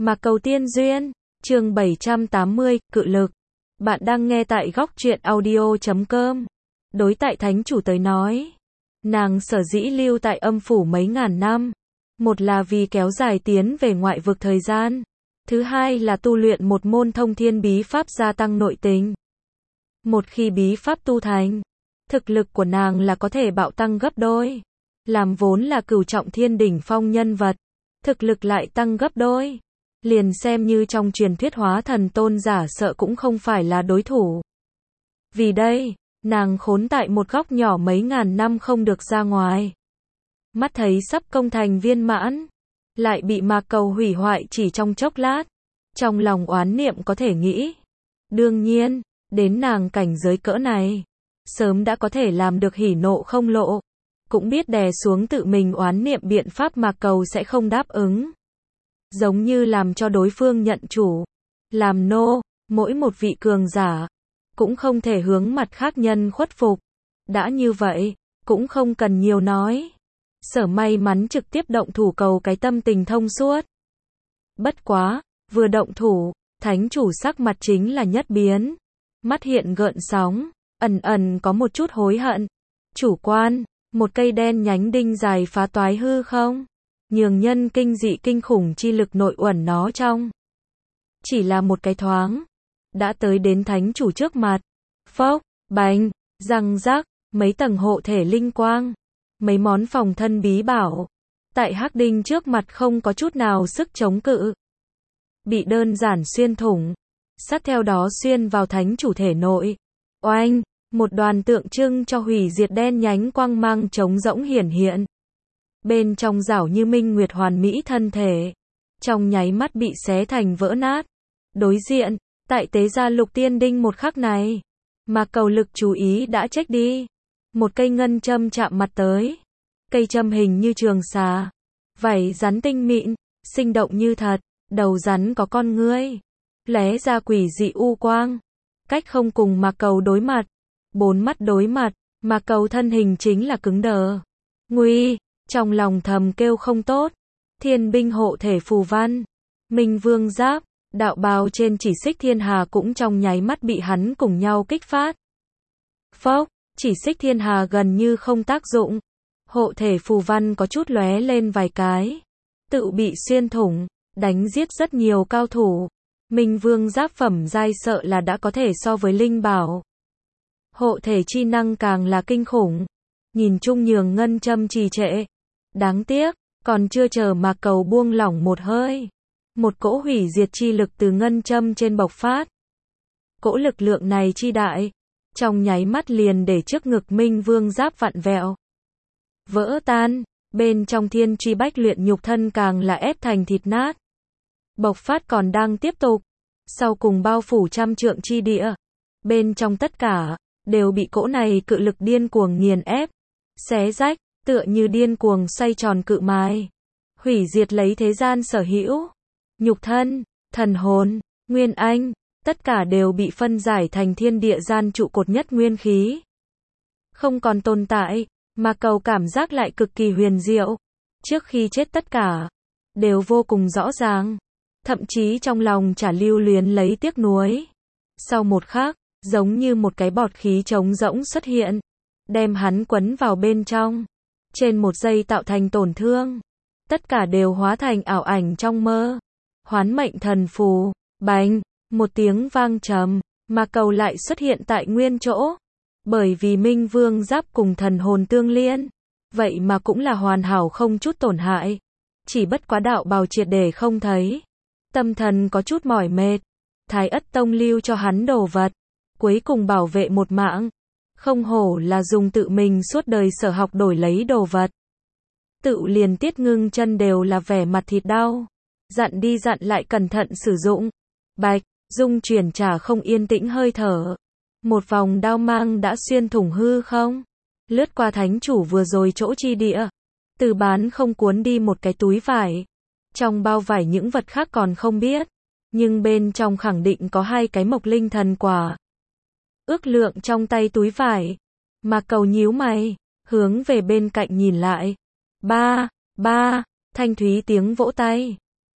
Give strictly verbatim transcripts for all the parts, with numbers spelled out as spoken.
Mạc Cầu Tiên Duyên, chương bảy trăm tám mươi, Cự Lực. Bạn đang nghe tại góc truyện audio chấm com. Đối tại thánh chủ tới nói, nàng sở dĩ lưu tại âm phủ mấy ngàn năm. Một là vì kéo dài tiến về ngoại vực thời gian. Thứ hai là tu luyện một môn thông thiên bí pháp gia tăng nội tình. Một khi bí pháp tu thành, thực lực của nàng là có thể bạo tăng gấp đôi. Làm vốn là cửu trọng thiên đỉnh phong nhân vật, thực lực lại tăng gấp đôi. Liền xem như trong truyền thuyết hóa thần tôn giả sợ cũng không phải là đối thủ. Vì đây, nàng khốn tại một góc nhỏ mấy ngàn năm không được ra ngoài. Mắt thấy sắp công thành viên mãn, lại bị Mạc Cầu hủy hoại chỉ trong chốc lát. Trong lòng oán niệm có thể nghĩ. Đương nhiên, đến nàng cảnh giới cỡ này, sớm đã có thể làm được hỉ nộ không lộ. Cũng biết đè xuống tự mình oán niệm biện pháp Mạc Cầu sẽ không đáp ứng. Giống như làm cho đối phương nhận chủ, làm nô, mỗi một vị cường giả, cũng không thể hướng mặt khác nhân khuất phục. Đã như vậy, cũng không cần nhiều nói. Sở may mắn trực tiếp động thủ cầu cái tâm tình thông suốt. Bất quá, vừa động thủ, thánh chủ sắc mặt chính là nhất biến. Mắt hiện gợn sóng, ẩn ẩn có một chút hối hận. Chủ quan, một cây đen nhánh đinh dài phá toái hư không, nhường nhân kinh dị kinh khủng chi lực nội uẩn nó trong. Chỉ là một cái thoáng, đã tới đến thánh chủ trước mặt. Phốc, bành, răng rắc, mấy tầng hộ thể linh quang, mấy món phòng thân bí bảo, tại hắc đinh trước mặt không có chút nào sức chống cự. Bị đơn giản xuyên thủng, sát theo đó xuyên vào thánh chủ thể nội. Oanh, một đoàn tượng trưng cho hủy diệt đen nhánh quang mang trống rỗng hiển hiện. Bên trong rảo như minh nguyệt hoàn mỹ thân thể, trong nháy mắt bị xé thành vỡ nát. Đối diện, tại tế gia lục tiên đinh một khắc này, Mạc Cầu lực chú ý đã trách đi. Một cây ngân châm chạm mặt tới. Cây châm hình như trường xà, vảy rắn tinh mịn, sinh động như thật, đầu rắn có con ngươi, lóe ra quỷ dị u quang. Cách không cùng Mạc Cầu đối mặt, bốn mắt đối mặt, Mạc Cầu thân hình chính là cứng đờ. Nguy, trong lòng thầm kêu không tốt. Thiên binh hộ thể phù văn, Minh Vương giáp, đạo bào trên chỉ xích thiên hà cũng trong nháy mắt bị hắn cùng nhau kích phát. Phốc, chỉ xích thiên hà gần như không tác dụng. Hộ thể phù văn có chút lóe lên vài cái, tự bị xuyên thủng, đánh giết rất nhiều cao thủ. Minh Vương giáp phẩm giai sợ là đã có thể so với linh bảo. Hộ thể chi năng càng là kinh khủng. Nhìn chung nhường ngân châm trì trệ. Đáng tiếc, còn chưa chờ Mạc Cầu buông lỏng một hơi, một cỗ hủy diệt chi lực từ ngân châm trên bộc phát. Cỗ lực lượng này chi đại, trong nháy mắt liền để trước ngực Minh Vương giáp vặn vẹo, vỡ tan. Bên trong thiên truy bách luyện nhục thân càng là ép thành thịt nát. Bộc phát còn đang tiếp tục, sau cùng bao phủ trăm trượng chi địa. Bên trong tất cả, đều bị cỗ này cự lực điên cuồng nghiền ép, xé rách, tựa như điên cuồng xoay tròn cự mài. Hủy diệt lấy thế gian sở hữu. Nhục thân, thần hồn, nguyên anh, tất cả đều bị phân giải thành thiên địa gian trụ cột nhất nguyên khí. Không còn tồn tại, mà Cầu cảm giác lại cực kỳ huyền diệu. Trước khi chết tất cả, đều vô cùng rõ ràng. Thậm chí trong lòng chả lưu luyến lấy tiếc nuối. Sau một khắc, giống như một cái bọt khí trống rỗng xuất hiện, đem hắn quấn vào bên trong. Trên một giây tạo thành tổn thương, tất cả đều hóa thành ảo ảnh trong mơ. Hoán mệnh thần phù, bành, một tiếng vang trầm, Mạc Cầu lại xuất hiện tại nguyên chỗ. Bởi vì Minh Vương giáp cùng thần hồn tương liên, vậy mà cũng là hoàn hảo không chút tổn hại. Chỉ bất quá đạo bào triệt để không thấy. Tâm thần có chút mỏi mệt. Thái Ất Tông lưu cho hắn đồ vật, cuối cùng bảo vệ một mạng. Không hổ là dùng tự mình suốt đời sở học đổi lấy đồ vật. Tự liền Tiết Ngưng chân đều là vẻ mặt thịt đau. Dặn đi dặn lại cẩn thận sử dụng. Bạch, dung chuyển trả không yên tĩnh hơi thở. Một vòng đao mang đã xuyên thủng hư không, lướt qua thánh chủ vừa rồi chỗ chi địa. Từ bán không cuốn đi một cái túi vải. Trong bao vải những vật khác còn không biết, nhưng bên trong khẳng định có hai cái mộc linh thần quả. Ước lượng trong tay túi vải, Mạc Cầu nhíu mày, hướng về bên cạnh nhìn lại. Ba, ba, thanh thúy tiếng vỗ tay.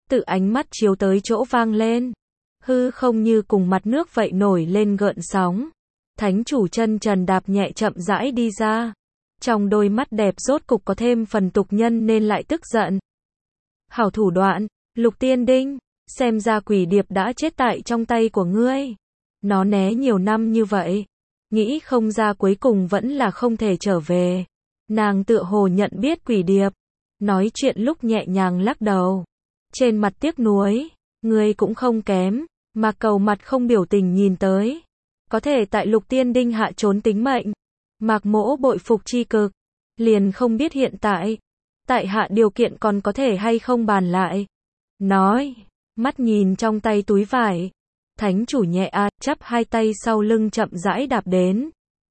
tự ánh mắt chiếu tới chỗ vang lên. Hư không như cùng mặt nước vậy nổi lên gợn sóng. Thánh chủ chân trần đạp nhẹ chậm rãi đi ra. Trong đôi mắt đẹp rốt cục có thêm phần tục nhân nên lại tức giận. Hảo thủ đoạn, Lục Tiên Đinh, xem ra quỷ điệp đã chết tại trong tay của ngươi. Nó né nhiều năm như vậy, nghĩ không ra cuối cùng vẫn là không thể trở về. Nàng tựa hồ nhận biết quỷ điệp, nói chuyện lúc nhẹ nhàng lắc đầu. Trên mặt tiếc nuối, ngươi cũng không kém, mà cầu mặt không biểu tình nhìn tới. Có thể tại Lục Tiên Đinh hạ trốn tính mệnh. Mạc Mỗ bội phục chi cực, liền không biết hiện tại, tại hạ điều kiện còn có thể hay không bàn lại. Nói, mắt nhìn trong tay túi vải, thánh chủ nhẹ a, chắp hai tay sau lưng chậm rãi đạp đến.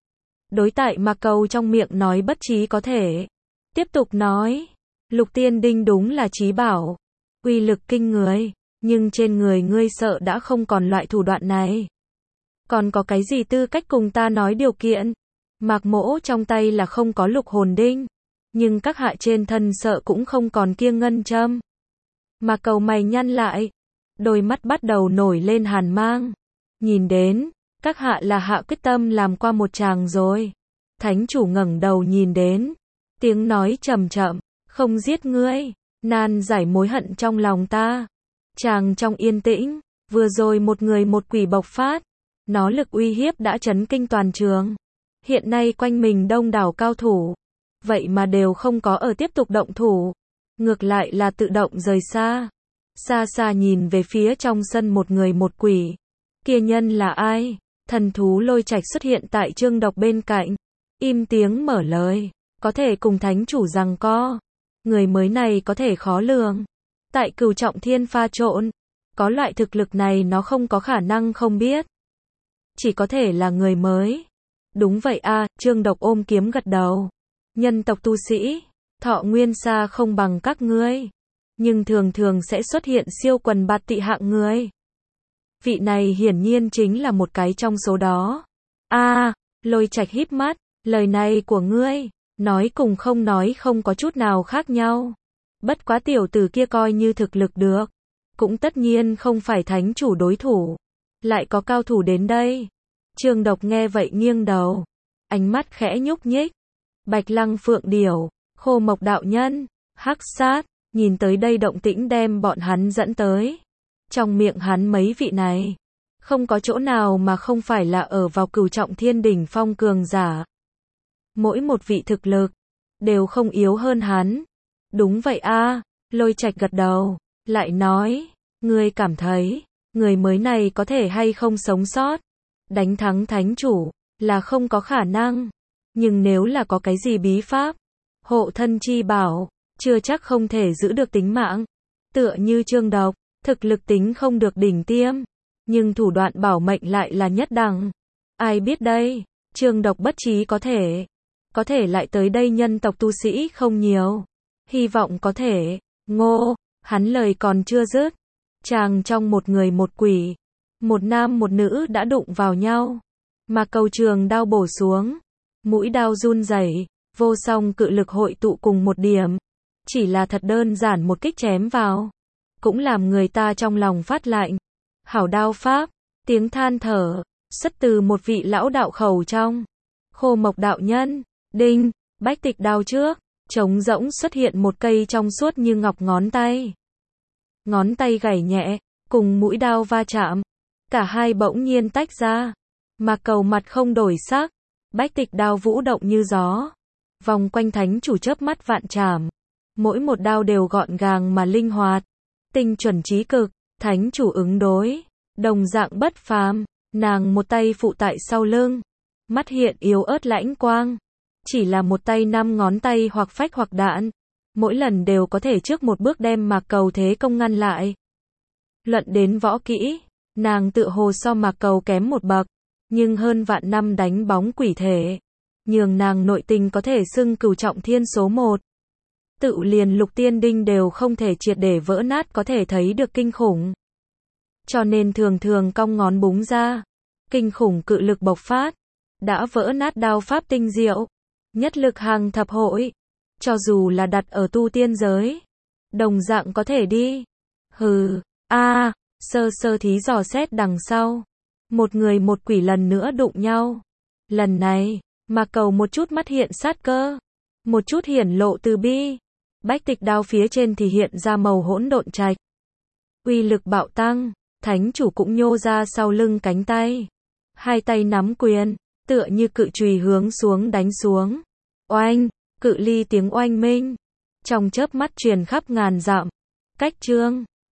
Đối tại Mạc Cầu trong miệng nói bất trí có thể. Tiếp tục nói, Lục Tiên Đinh đúng là trí bảo, uy lực kinh người, nhưng trên người ngươi sợ đã không còn loại thủ đoạn này. Còn có cái gì tư cách cùng ta nói điều kiện? Mạc Mỗ trong tay là không có lục hồn đinh, nhưng các hạ trên thân sợ cũng không còn kia ngân châm. Mạc Cầu mày nhăn lại, đôi mắt bắt đầu nổi lên hàn mang. Nhìn đến, các hạ là hạ quyết tâm làm qua một chàng rồi. Thánh chủ ngẩng đầu nhìn đến, tiếng nói chậm chậm, không giết ngươi, nan giải mối hận trong lòng ta. Chàng trong yên tĩnh, vừa rồi một người một quỷ bộc phát, nó lực uy hiếp đã chấn kinh toàn trường. Hiện nay quanh mình đông đảo cao thủ, vậy mà đều không có ở tiếp tục động thủ, ngược lại là tự động rời xa. Xa xa nhìn về phía trong sân một người một quỷ. Kia nhân là ai? Thần thú Lôi Trạch xuất hiện tại Trương Độc bên cạnh, im tiếng mở lời, có thể cùng thánh chủ giằng co. Người mới này có thể khó lường. Tại Cửu Trọng Thiên pha trộn, có loại thực lực này nó không có khả năng không biết. Chỉ có thể là người mới. Đúng vậy a, à, Trương Độc ôm kiếm gật đầu. Nhân tộc tu sĩ, thọ nguyên xa không bằng các ngươi, nhưng thường thường sẽ xuất hiện siêu quần bạt tị hạng người. Vị này hiển nhiên chính là một cái trong số đó. A, à, Lôi Trạch híp mắt, lời này của ngươi, nói cùng không nói không có chút nào khác nhau. Bất quá tiểu tử kia coi như thực lực được, cũng tất nhiên không phải thánh chủ đối thủ. Lại có cao thủ đến đây. Trương Độc nghe vậy nghiêng đầu, ánh mắt khẽ nhúc nhích. Bạch Lăng Phượng Điểu, Khô Mộc đạo nhân, Hắc Sát, nhìn tới đây động tĩnh đem bọn hắn dẫn tới. Trong miệng hắn mấy vị này, không có chỗ nào mà không phải là ở vào Cửu Trọng Thiên đỉnh phong cường giả. Mỗi một vị thực lực, đều không yếu hơn hắn. Đúng vậy a, à, Lôi Trạch gật đầu, lại nói, ngươi cảm thấy, người mới này có thể hay không sống sót? Đánh thắng thánh chủ, là không có khả năng. Nhưng nếu là có cái gì bí pháp, hộ thân chi bảo, chưa chắc không thể giữ được tính mạng. Tựa như Trương Độc, thực lực tính không được đỉnh tiêm, nhưng thủ đoạn bảo mệnh lại là nhất đẳng. Ai biết đây, Trương Độc bất trí có thể. Có thể lại tới đây nhân tộc tu sĩ không nhiều. Hy vọng có thể. Ngô, hắn lời còn chưa dứt. Chàng trong một người một quỷ, một nam một nữ đã đụng vào nhau. Mà cầu trường đao bổ xuống. Mũi đao run rẩy, vô song cự lực hội tụ cùng một điểm. Chỉ là thật đơn giản một kích chém vào, cũng làm người ta trong lòng phát lạnh. Hảo đao pháp, tiếng than thở, xuất từ một vị lão đạo khẩu trong. Khô Mộc đạo nhân, đinh, bách tịch đao trước, trống rỗng xuất hiện một cây trong suốt như ngọc ngón tay. Ngón tay gảy nhẹ, cùng mũi đao va chạm. Cả hai bỗng nhiên tách ra. Mà cầu mặt không đổi sắc. Bách tịch đao vũ động như gió. Vòng quanh thánh chủ chớp mắt vạn trảm. Mỗi một đao đều gọn gàng mà linh hoạt. Tinh chuẩn trí cực. Thánh chủ ứng đối. Đồng dạng bất phàm. Nàng một tay phụ tại sau lưng. Mắt hiện yếu ớt lãnh quang. Chỉ là một tay năm ngón tay hoặc phách hoặc đạn. Mỗi lần đều có thể trước một bước đem Mạc Cầu thế công ngăn lại. Luận đến võ kỹ, nàng tự hồ so Mạc Cầu kém một bậc, nhưng hơn vạn năm đánh bóng quỷ thể, nhường nàng nội tình có thể xưng Cửu Trọng Thiên số một. Tự liền Lục Tiên Đinh đều không thể triệt để vỡ nát có thể thấy được kinh khủng. Cho nên thường thường cong ngón búng ra, kinh khủng cự lực bộc phát, đã vỡ nát đao pháp tinh diệu, nhất lực hàng thập hội. Cho dù là đặt ở tu tiên giới, đồng dạng có thể đi. Hừ, a, sơ sơ thí dò xét đằng sau. Một người một quỷ lần nữa đụng nhau. Lần này, mà cầu một chút mắt hiện sát cơ, một chút hiển lộ từ bi. Bách tịch đao phía trên thì hiện ra màu hỗn độn trạch. Uy lực bạo tăng, thánh chủ cũng nhô ra sau lưng cánh tay. Hai tay nắm quyền, tựa như cự chùy hướng xuống đánh xuống. Oanh, cự ly tiếng oanh minh. Trong chớp mắt truyền khắp ngàn dặm. Cách chương